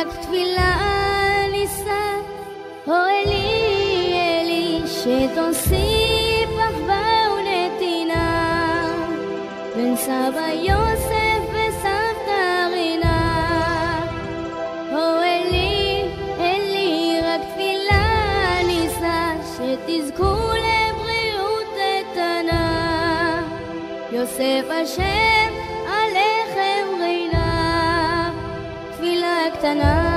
רק תפילה נישא, או אלי שתוסיף אחווה ונתינה בין סבא יוסף וסבתא רינה. או אלי רק תפילה נישא, שתזכו לבריאות איתנה. יוסף השם עליכם רינה, תפילה קטנה.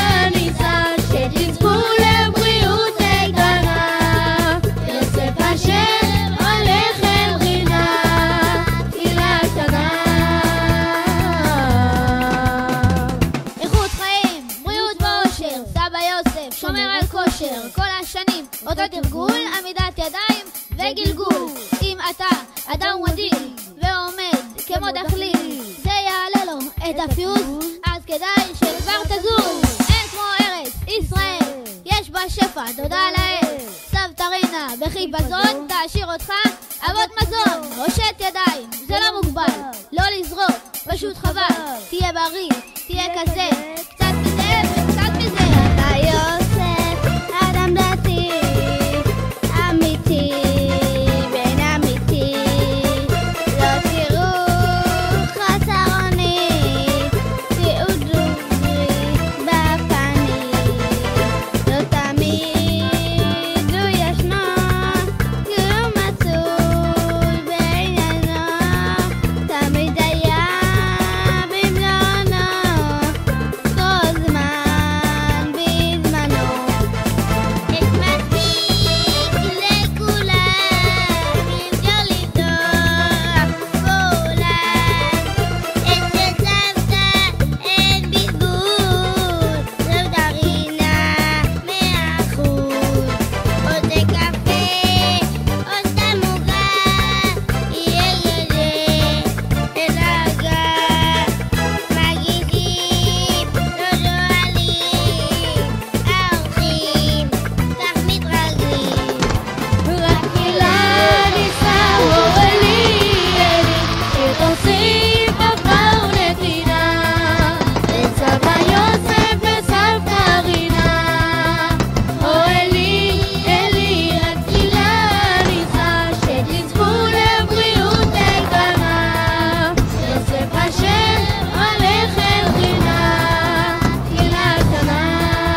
Hashem יוסף, שומר על כושר, כל השנים אותו תרגול, עמידת ידיים וגלגול. אם אתה אדם מדהים ועומד כמו דחליל, זה יעלה לו את הפיוז, אז כדאי שכבר תזוז. אין כמו ארץ ישראל, יש בה שפע, תודה לאל. סבתא רינה בחיפזון תעשיר אותך אבות מזון. הושט ידיים, זה לא מוגבל, לא לזרוק, פשוט חבל. תהיה בריא, תהיה כזה, קצת מזה וקצת מזה. אתה יוסף, אדם דתי, אמיתי, בן אמיתי, לא תראו חסרוני, תיעוד דוגרי בפנים, לא תמיד הוא ישנו, כי הוא מצוי בעניינו, תמיד היה במלונו, כל זמן בזמנו. יש מספיק לכולם, אפשר לפתוח כולם. אצל סבתא אין בזבוז, סבתא רינה 100%. עוד קפה, עוד סתם עוגה, יהיה גדול אל הגג. מגישים, לא שואלים, האורחים כך מתרגלים. רק מילה ניסה אלי, שתוסיף אהבה ונתינה, לסבא יוסף וסבתא רינה. אלי, רק מילה ניסה, שתזכו לבריאות איתנה. יוסף השם עליכם רינה, תהילה קטנה.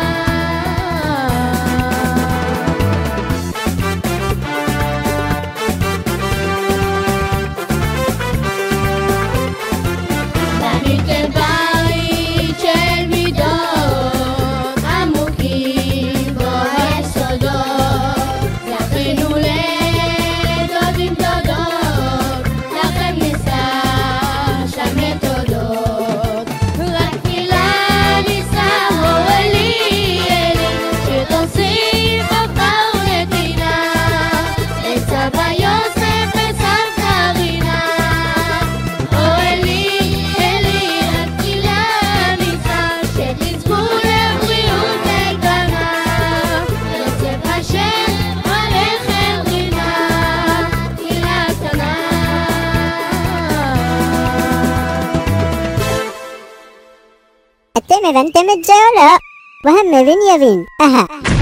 בניתם בית של מידות עמוקים בו היסודות, זכינו לדודים דודות, לכם נישא שם לתודות. רק מילה נישא אלי, שתוסיף אהבה ונתינה, לסבא יוסף וסבתא רינה. אלי, רק מילה ניסה, שתזכו לבריאות איתנה. יוסף השם עליכם רינה, תהילה קטנה. אתם הבנתם את זה או לא? והם מבין יבין. אהה.